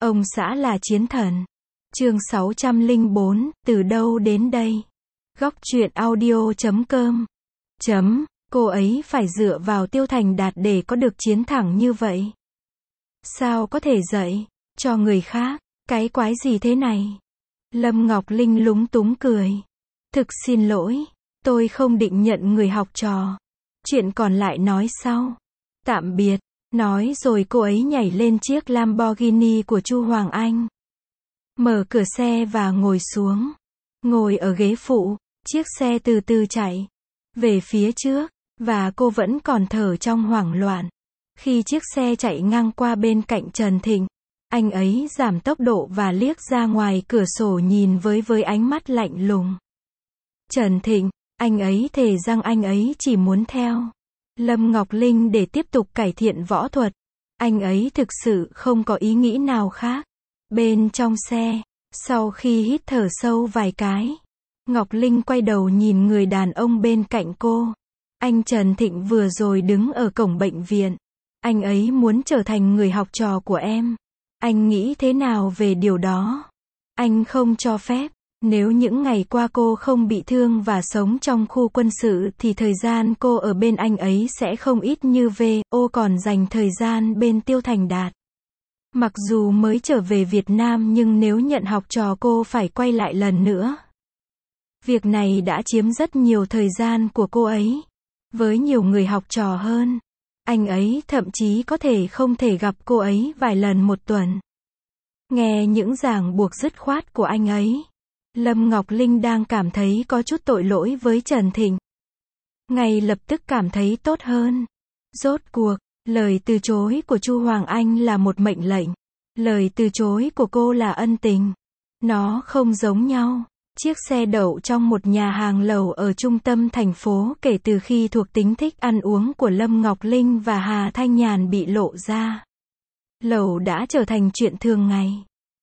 Ông xã là chiến thần. Chương 604, từ đâu đến đây? Góc truyện audio.com. Cô ấy phải dựa vào Tiêu Thành Đạt để có được chiến thắng như vậy. Sao có thể dạy cho người khác? Cái quái gì thế này? Lâm Ngọc Linh lúng túng cười. Thực xin lỗi, tôi không định nhận người học trò. Chuyện còn lại nói sau. Tạm biệt. Nói rồi cô ấy nhảy lên chiếc Lamborghini của Chu Hoàng Anh. Mở cửa xe và ngồi xuống. Ngồi ở ghế phụ, chiếc xe từ từ chạy về phía trước, và cô vẫn còn thở trong hoảng loạn. Khi chiếc xe chạy ngang qua bên cạnh Trần Thịnh, anh ấy giảm tốc độ và liếc ra ngoài cửa sổ nhìn với ánh mắt lạnh lùng. Trần Thịnh, anh ấy thề rằng anh ấy chỉ muốn theo Lâm Ngọc Linh để tiếp tục cải thiện võ thuật. Anh ấy thực sự không có ý nghĩ nào khác. Bên trong xe, sau khi hít thở sâu vài cái, Ngọc Linh quay đầu nhìn người đàn ông bên cạnh cô. Anh Trần Thịnh vừa rồi đứng ở cổng bệnh viện. Anh ấy muốn trở thành người học trò của em. Anh nghĩ thế nào về điều đó? Anh không cho phép. Nếu những ngày qua cô không bị thương và sống trong khu quân sự thì thời gian cô ở bên anh ấy sẽ không ít như V.O. còn dành thời gian bên Tiêu Thành Đạt. Mặc dù mới trở về Việt Nam nhưng nếu nhận học trò cô phải quay lại lần nữa. Việc này đã chiếm rất nhiều thời gian của cô ấy. Với nhiều người học trò hơn, anh ấy thậm chí có thể không thể gặp cô ấy vài lần một tuần. Nghe những ràng buộc dứt khoát của anh ấy, Lâm Ngọc Linh đang cảm thấy có chút tội lỗi với Trần Thịnh. Ngay lập tức cảm thấy tốt hơn. Rốt cuộc, lời từ chối của Chu Hoàng Anh là một mệnh lệnh. Lời từ chối của cô là ân tình. Nó không giống nhau. Chiếc xe đậu trong một nhà hàng lẩu ở trung tâm thành phố kể từ khi thuộc tính thích ăn uống của Lâm Ngọc Linh và Hà Thanh Nhàn bị lộ ra. Lẩu đã trở thành chuyện thường ngày.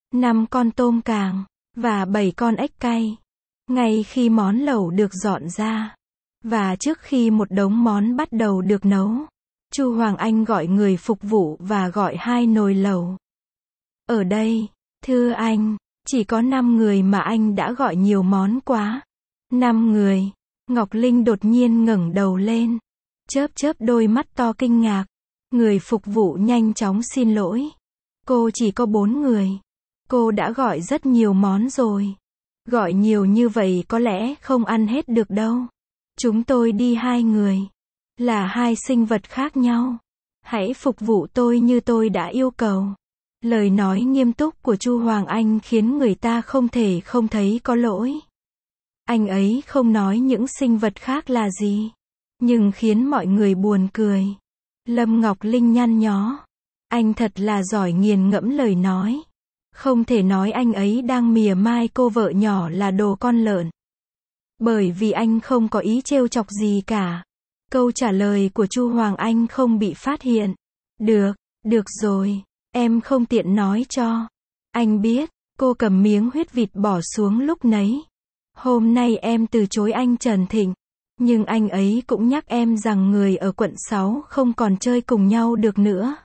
5 con tôm càng và 7 con ếch cay. Ngay khi món lẩu được dọn ra, và trước khi một đống món bắt đầu được nấu, Chu Hoàng Anh gọi người phục vụ và gọi 2 nồi lẩu. Ở đây, thưa anh, chỉ có 5 người mà anh đã gọi nhiều món quá. 5 người. Ngọc Linh đột nhiên ngẩng đầu lên, chớp đôi mắt to kinh ngạc. Người phục vụ nhanh chóng xin lỗi. Cô chỉ có 4 người. Cô đã gọi rất nhiều món rồi. Gọi nhiều như vậy có lẽ không ăn hết được đâu. Chúng tôi đi 2 người. Là 2 sinh vật khác nhau. Hãy phục vụ tôi như tôi đã yêu cầu. Lời nói nghiêm túc của Chu Hoàng Anh khiến người ta không thể không thấy có lỗi. Anh ấy không nói những sinh vật khác là gì, nhưng khiến mọi người buồn cười. Lâm Ngọc Linh nhăn nhó. Anh thật là giỏi nghiền ngẫm lời nói. Không thể nói anh ấy đang mỉa mai cô vợ nhỏ là đồ con lợn. Bởi vì anh không có ý trêu chọc gì cả. Câu trả lời của Chu Hoàng Anh không bị phát hiện. Được rồi. Em không tiện nói cho anh biết. Cô cầm miếng huyết vịt bỏ xuống lúc nấy. Hôm nay em từ chối anh Trần Thịnh. Nhưng anh ấy cũng nhắc em rằng người ở quận 6 không còn chơi cùng nhau được nữa.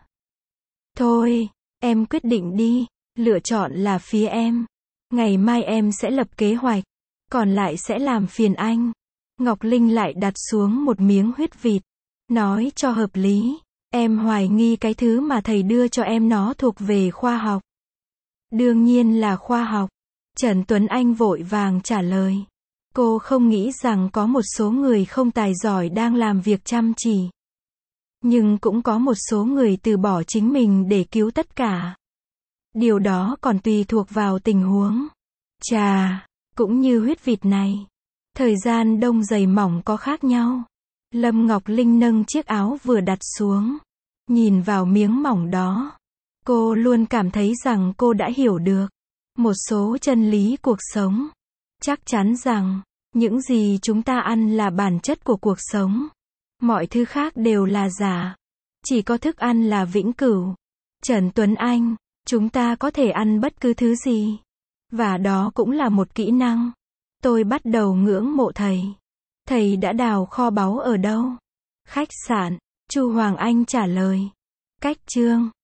Thôi, em quyết định đi. Lựa chọn là phía em. Ngày mai em sẽ lập kế hoạch. Còn lại sẽ làm phiền anh. Ngọc Linh lại đặt xuống một miếng huyết vịt. Nói cho hợp lý. Em hoài nghi cái thứ mà thầy đưa cho em nó thuộc về khoa học. Đương nhiên là khoa học. Trần Tuấn Anh vội vàng trả lời. Cô không nghĩ rằng có một số người không tài giỏi đang làm việc chăm chỉ. Nhưng cũng có một số người từ bỏ chính mình để cứu tất cả. Điều đó còn tùy thuộc vào tình huống. Chà, cũng như huyết vịt này. Thời gian đông dày mỏng có khác nhau. Lâm Ngọc Linh nâng chiếc áo vừa đặt xuống. Nhìn vào miếng mỏng đó. Cô luôn cảm thấy rằng cô đã hiểu được một số chân lý cuộc sống. Chắc chắn rằng, những gì chúng ta ăn là bản chất của cuộc sống. Mọi thứ khác đều là giả. Chỉ có thức ăn là vĩnh cửu. Trần Tuấn Anh, chúng ta có thể ăn bất cứ thứ gì. Và đó cũng là một kỹ năng. Tôi bắt đầu ngưỡng mộ thầy. Thầy đã đào kho báu ở đâu? Khách sạn. Chu Hoàng Anh trả lời. Cách Trương.